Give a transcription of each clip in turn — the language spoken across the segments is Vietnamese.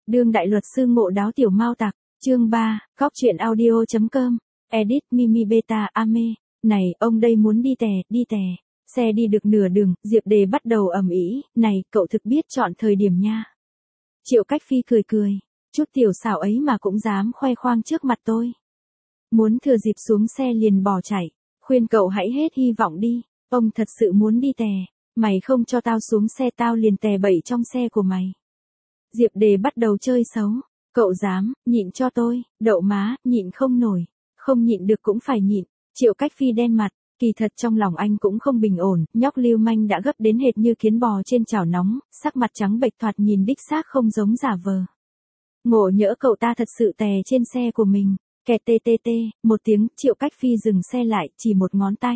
Đương đại luật sư ngộ đáo tiểu mao tặc, chương 3, góc truyện audio.com, edit Mimi Beta Ame, này ông đây muốn đi tè, xe đi được nửa đường, Diệp Đề bắt đầu ầm ĩ, này cậu thực biết chọn thời điểm nha. Triệu Cách Phi cười, chút tiểu xảo ấy mà cũng dám khoe khoang trước mặt tôi. Muốn thừa dịp xuống xe liền bỏ chạy, khuyên cậu hãy hết hy vọng đi, ông thật sự muốn đi tè, mày không cho tao xuống xe tao liền tè bậy trong xe của mày. Diệp Đề bắt đầu chơi xấu, cậu dám, nhịn cho tôi, đậu má, nhịn không nổi, không nhịn được cũng phải nhịn. Triệu Cách Phi đen mặt, kỳ thật trong lòng anh cũng không bình ổn, nhóc lưu manh đã gấp đến hệt như kiến bò trên chảo nóng, sắc mặt trắng bệch thoạt nhìn đích xác không giống giả vờ. Ngộ nhỡ cậu ta thật sự tè trên xe của mình, kẹt tê, một tiếng, Triệu Cách Phi dừng xe lại, chỉ một ngón tay.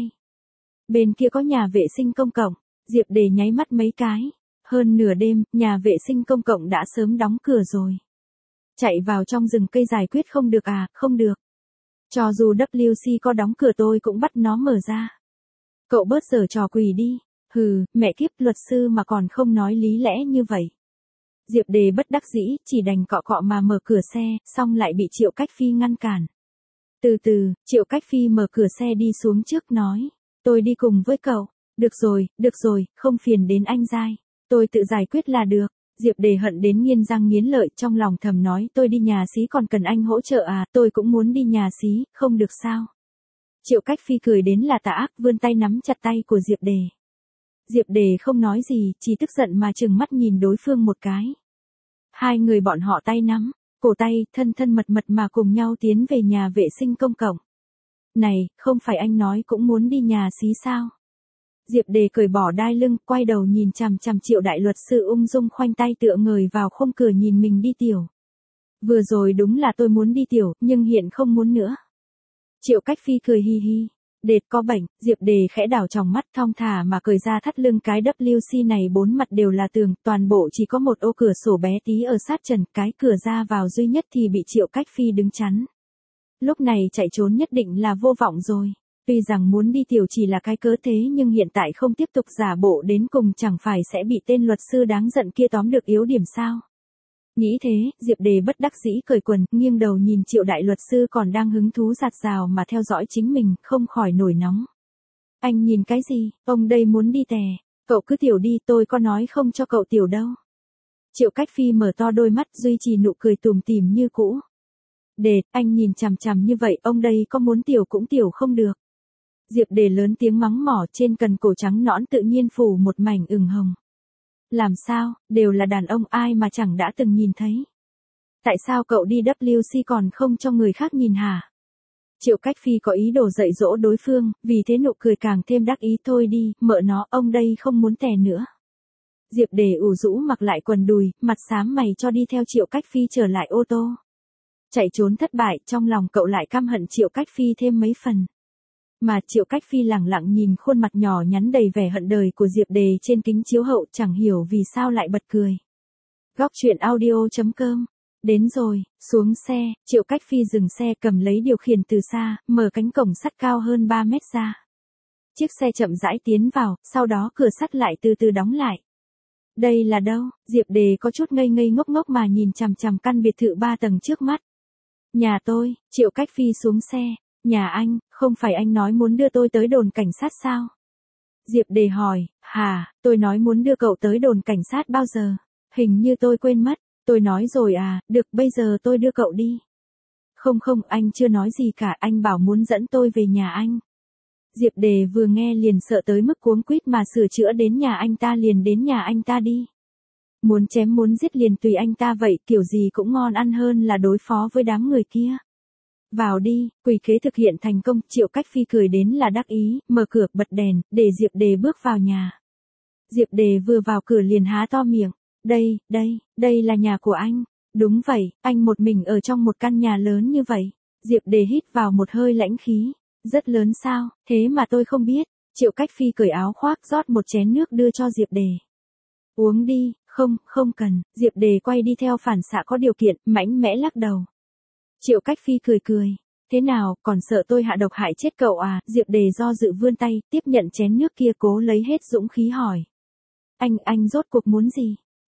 Bên kia có nhà vệ sinh công cộng, Diệp Đề nháy mắt mấy cái. Hơn nửa đêm, nhà vệ sinh công cộng đã sớm đóng cửa rồi. Chạy vào trong rừng cây giải quyết không được à, không được. Cho dù WC có đóng cửa tôi cũng bắt nó mở ra. Cậu bớt giở trò quỷ đi. Hừ, mẹ kiếp luật sư mà còn không nói lý lẽ như vậy. Diệp Đề bất đắc dĩ, chỉ đành cọ mà mở cửa xe, xong lại bị Triệu Cách Phi ngăn cản. Từ từ, Triệu Cách Phi mở cửa xe đi xuống trước nói. Tôi đi cùng với cậu. Được rồi, không phiền đến anh dai. Tôi tự giải quyết là được. Diệp Đề hận đến nghiến răng nghiến lợi, trong lòng thầm nói tôi đi nhà xí còn cần anh hỗ trợ à, tôi cũng muốn đi nhà xí, không được sao. Triệu Cách Phi cười đến là tà ác, vươn tay nắm chặt tay của Diệp Đề. Diệp Đề không nói gì, chỉ tức giận mà trừng mắt nhìn đối phương một cái. Hai người bọn họ tay nắm, cổ tay, thân mật mà cùng nhau tiến về nhà vệ sinh công cộng. Này, không phải anh nói cũng muốn đi nhà xí sao? Diệp Đề cởi bỏ đai lưng, quay đầu nhìn chằm Triệu đại luật sư ung dung khoanh tay tựa người vào khung cửa nhìn mình đi tiểu. Vừa rồi đúng là tôi muốn đi tiểu, nhưng hiện không muốn nữa. Triệu Cách Phi cười hi hi. Đệt có bệnh, Diệp Đề khẽ đảo tròng mắt thong thả mà cởi ra thắt lưng, cái WC này bốn mặt đều là tường, toàn bộ chỉ có một ô cửa sổ bé tí ở sát trần, cái cửa ra vào duy nhất thì bị Triệu Cách Phi đứng chắn. Lúc này chạy trốn nhất định là vô vọng rồi. Tuy rằng muốn đi tiểu chỉ là cái cớ thế nhưng hiện tại không tiếp tục giả bộ đến cùng chẳng phải sẽ bị tên luật sư đáng giận kia tóm được yếu điểm sao. Nghĩ thế, Diệp Đề bất đắc dĩ cởi quần, nghiêng đầu nhìn Triệu đại luật sư còn đang hứng thú rạt rào mà theo dõi chính mình, không khỏi nổi nóng. Anh nhìn cái gì, ông đây muốn đi tè, cậu cứ tiểu đi, tôi có nói không cho cậu tiểu đâu. Triệu Cách Phi mở to đôi mắt duy trì nụ cười tủm tỉm như cũ. Đệt, anh nhìn chằm như vậy, ông đây có muốn tiểu cũng tiểu không được. Diệp Đề lớn tiếng mắng mỏ, trên cần cổ trắng nõn tự nhiên phủ một mảnh ửng hồng. Làm sao, đều là đàn ông ai mà chẳng đã từng nhìn thấy. Tại sao cậu đi WC còn không cho người khác nhìn hả? Triệu Cách Phi có ý đồ dạy dỗ đối phương, vì thế nụ cười càng thêm đắc ý, thôi đi, mợ nó, ông đây không muốn tè nữa. Diệp Đề ủ rũ mặc lại quần đùi, mặt xám mày cho đi theo Triệu Cách Phi trở lại ô tô. Chạy trốn thất bại, trong lòng cậu lại căm hận Triệu Cách Phi thêm mấy phần. Mà Triệu Cách Phi lẳng lặng nhìn khuôn mặt nhỏ nhắn đầy vẻ hận đời của Diệp Đề trên kính chiếu hậu, chẳng hiểu vì sao lại bật cười. Góc truyện audio.com. Đến rồi, xuống xe, Triệu Cách Phi dừng xe, cầm lấy điều khiển từ xa, mở cánh cổng sắt cao hơn 3 mét ra. Chiếc xe chậm rãi tiến vào, sau đó cửa sắt lại từ từ đóng lại. Đây là đâu? Diệp Đề có chút ngây ngốc mà nhìn chằm căn biệt thự 3 tầng trước mắt. Nhà tôi. Triệu Cách Phi xuống xe. Nhà anh, không phải anh nói muốn đưa tôi tới đồn cảnh sát sao? Diệp Đề hỏi, hả, tôi nói muốn đưa cậu tới đồn cảnh sát bao giờ? Hình như tôi quên mất, tôi nói rồi à, được bây giờ tôi đưa cậu đi. Không, anh chưa nói gì cả, anh bảo muốn dẫn tôi về nhà anh. Diệp Đề vừa nghe liền sợ tới mức cuống quýt mà sửa chữa, đến nhà anh ta liền đến nhà anh ta đi. Muốn chém muốn giết liền tùy anh ta vậy, kiểu gì cũng ngon ăn hơn là đối phó với đám người kia. Vào đi, quỷ kế thực hiện thành công, Triệu Cách Phi cười đến là đắc ý, mở cửa, bật đèn, để Diệp Đề bước vào nhà. Diệp Đề vừa vào cửa liền há to miệng, đây là nhà của anh. Đúng vậy, anh một mình ở trong một căn nhà lớn như vậy. Diệp Đề hít vào một hơi lãnh khí, rất lớn sao, thế mà tôi không biết. Triệu Cách Phi cởi áo khoác rót một chén nước đưa cho Diệp Đề. Uống đi, không cần, Diệp Đề quay đi theo phản xạ có điều kiện, mạnh mẽ lắc đầu. Triệu Cách Phi cười. Thế nào, còn sợ tôi hạ độc hại chết cậu à? Diệp Đề do dự vươn tay, tiếp nhận chén nước kia, cố lấy hết dũng khí hỏi. Anh rốt cuộc muốn gì?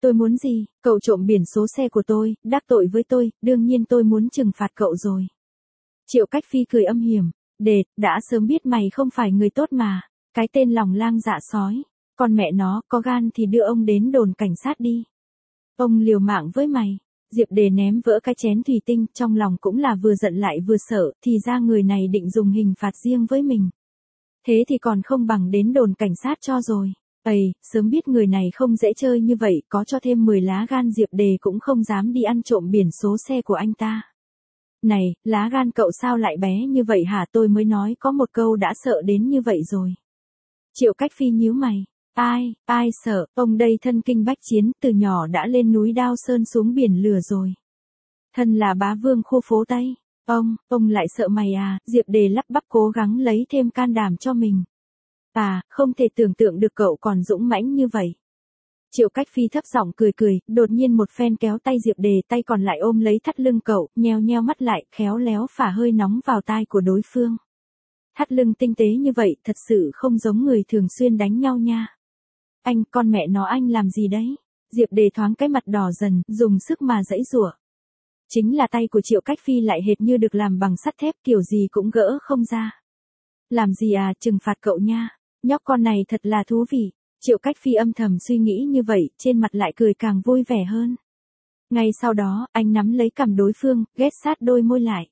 Tôi muốn gì? Cậu trộm biển số xe của tôi, đắc tội với tôi, đương nhiên tôi muốn trừng phạt cậu rồi. Triệu Cách Phi cười âm hiểm. Đã sớm biết mày không phải người tốt mà. Cái tên lòng lang dạ sói. Con mẹ nó, có gan thì đưa ông đến đồn cảnh sát đi. Ông liều mạng với mày. Diệp Đề ném vỡ cái chén thủy tinh, trong lòng cũng là vừa giận lại vừa sợ, thì ra người này định dùng hình phạt riêng với mình. Thế thì còn không bằng đến đồn cảnh sát cho rồi. Sớm biết người này không dễ chơi như vậy, có cho thêm 10 lá gan Diệp Đề cũng không dám đi ăn trộm biển số xe của anh ta. Này, lá gan cậu sao lại bé như vậy hả? Tôi mới nói có một câu đã sợ đến như vậy rồi. Triệu Cách Phi nhíu mày. Ai sợ, ông đây thân kinh bách chiến, từ nhỏ đã lên núi Đao Sơn xuống biển lửa rồi. Thân là bá vương khu phố Tây. Ông lại sợ mày à? Diệp Đề lắp bắp cố gắng lấy thêm can đảm cho mình. Không thể tưởng tượng được cậu còn dũng mãnh như vậy. Triệu Cách Phi thấp giọng cười, đột nhiên một phen kéo tay Diệp Đề, tay còn lại ôm lấy thắt lưng cậu, nheo mắt lại, khéo léo phả hơi nóng vào tai của đối phương. Thắt lưng tinh tế như vậy, thật sự không giống người thường xuyên đánh nhau nha. Con mẹ nó anh làm gì đấy? Diệp Đề thoáng cái mặt đỏ dần, dùng sức mà giãy giụa. Chính là tay của Triệu Cách Phi lại hệt như được làm bằng sắt thép, kiểu gì cũng gỡ không ra. Làm gì à, trừng phạt cậu nha. Nhóc con này thật là thú vị. Triệu Cách Phi âm thầm suy nghĩ như vậy, trên mặt lại cười càng vui vẻ hơn. Ngay sau đó, anh nắm lấy cằm đối phương, ghét sát đôi môi lại.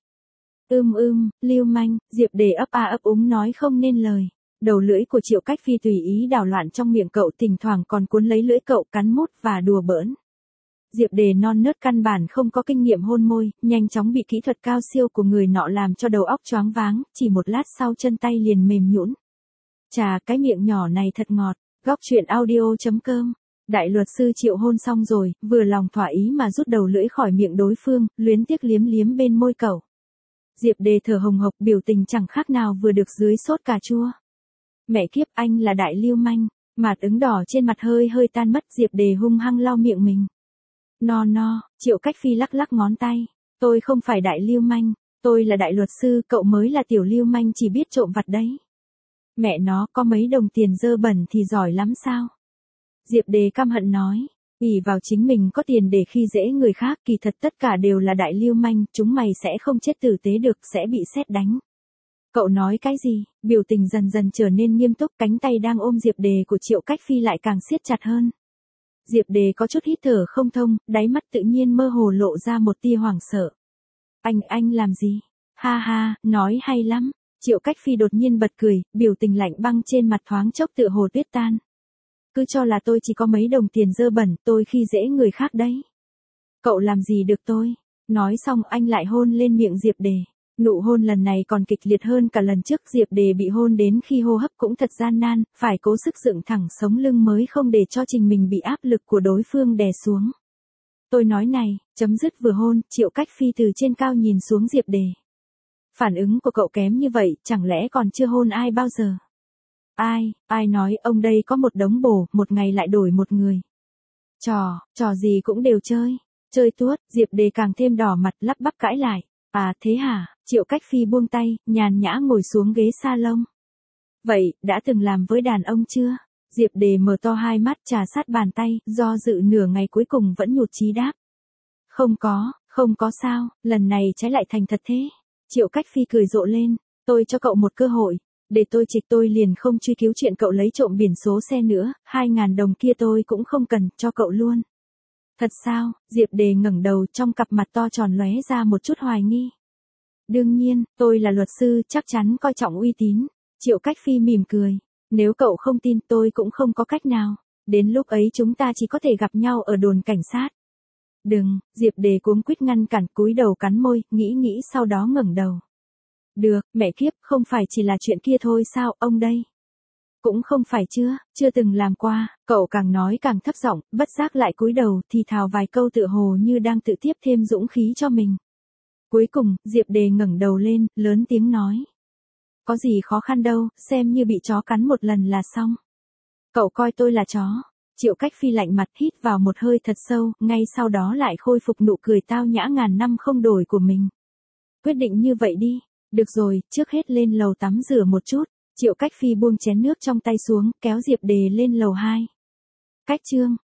Lưu manh, Diệp Đề ấp úng nói không nên lời. Đầu lưỡi của Triệu Cách Phi tùy ý đảo loạn trong miệng cậu, thỉnh thoảng còn cuốn lấy lưỡi cậu cắn mút và đùa bỡn. Diệp Đề non nớt căn bản không có kinh nghiệm hôn môi, nhanh chóng bị kỹ thuật cao siêu của người nọ làm cho đầu óc choáng váng, chỉ một lát sau chân tay liền mềm nhũn. Chà, cái miệng nhỏ này thật ngọt. Góc truyện audio.com. Đại luật sư Triệu hôn xong rồi, vừa lòng thỏa ý mà rút đầu lưỡi khỏi miệng đối phương, luyến tiếc liếm bên môi cậu. Diệp Đề thở hồng hộc, biểu tình chẳng khác nào vừa được dưới sốt cà chua. Mẹ kiếp, anh là đại lưu manh. Mạt ửng đỏ trên mặt hơi tan mất, Diệp Đề hung hăng lau miệng mình. No, Triệu Cách Phi lắc ngón tay. Tôi không phải đại lưu manh, tôi là đại luật sư, cậu mới là tiểu lưu manh chỉ biết trộm vặt đấy. Mẹ nó, có mấy đồng tiền dơ bẩn thì giỏi lắm sao? Diệp Đề căm hận nói. Ỷ vào chính mình có tiền để khi dễ người khác, kỳ thật tất cả đều là đại lưu manh, chúng mày sẽ không chết tử tế được, sẽ bị sét đánh. Cậu nói cái gì? Biểu tình dần trở nên nghiêm túc, cánh tay đang ôm Diệp Đề của Triệu Cách Phi lại càng siết chặt hơn. Diệp Đề có chút hít thở không thông, đáy mắt tự nhiên mơ hồ lộ ra một tia hoảng sợ. Anh làm gì? Ha, nói hay lắm. Triệu Cách Phi đột nhiên bật cười, biểu tình lạnh băng trên mặt thoáng chốc tựa hồ tuyết tan. Cứ cho là tôi chỉ có mấy đồng tiền dơ bẩn, tôi khi dễ người khác đấy. Cậu làm gì được tôi? Nói xong anh lại hôn lên miệng Diệp Đề. Nụ hôn lần này còn kịch liệt hơn cả lần trước, Diệp Đề bị hôn đến khi hô hấp cũng thật gian nan, phải cố sức dựng thẳng sống lưng mới không để cho trình mình bị áp lực của đối phương đè xuống. Tôi nói này, chấm dứt vừa hôn, Triệu Cách Phi từ trên cao nhìn xuống Diệp Đề. Phản ứng của cậu kém như vậy, chẳng lẽ còn chưa hôn ai bao giờ? Ai nói ông đây có một đống bồ, một ngày lại đổi một người. Trò gì cũng đều chơi tuốt, Diệp Đề càng thêm đỏ mặt lắp bắp cãi lại. Thế hả? Triệu Cách Phi buông tay, nhàn nhã ngồi xuống ghế salon. Vậy, đã từng làm với đàn ông chưa? Diệp Đề mở to hai mắt trà sát bàn tay, do dự nửa ngày cuối cùng vẫn nhụt chí đáp. Không có sao, lần này trái lại thành thật thế. Triệu Cách Phi cười rộ lên, tôi cho cậu một cơ hội, để tôi trịch tôi liền không truy cứu chuyện cậu lấy trộm biển số xe nữa, 2.000 đồng kia tôi cũng không cần, cho cậu luôn. Thật sao? Diệp Đề ngẩng đầu, trong cặp mặt to tròn lóe ra một chút hoài nghi. Đương nhiên, tôi là luật sư, chắc chắn coi trọng uy tín. Triệu Cách Phi mỉm cười. Nếu cậu không tin tôi cũng không có cách nào. Đến lúc ấy chúng ta chỉ có thể gặp nhau ở đồn cảnh sát. Đừng, Diệp Đề cuống quýt ngăn cản, cúi đầu cắn môi, nghĩ sau đó ngẩng đầu. Được, mẹ kiếp, không phải chỉ là chuyện kia thôi sao, ông đây? Cũng không phải chưa từng làm qua, cậu càng nói càng thấp giọng, bất giác lại cúi đầu thì thào vài câu tựa hồ như đang tự tiếp thêm dũng khí cho mình. Cuối cùng, Diệp Đề ngẩng đầu lên, lớn tiếng nói. Có gì khó khăn đâu, xem như bị chó cắn một lần là xong. Cậu coi tôi là chó. Triệu Cách Phi lạnh mặt hít vào một hơi thật sâu, ngay sau đó lại khôi phục nụ cười tao nhã ngàn năm không đổi của mình. Quyết định như vậy đi. Được rồi, trước hết lên lầu tắm rửa một chút. Triệu Cách Phi buông chén nước trong tay xuống, kéo Diệp Đề lên lầu 2. Cách chương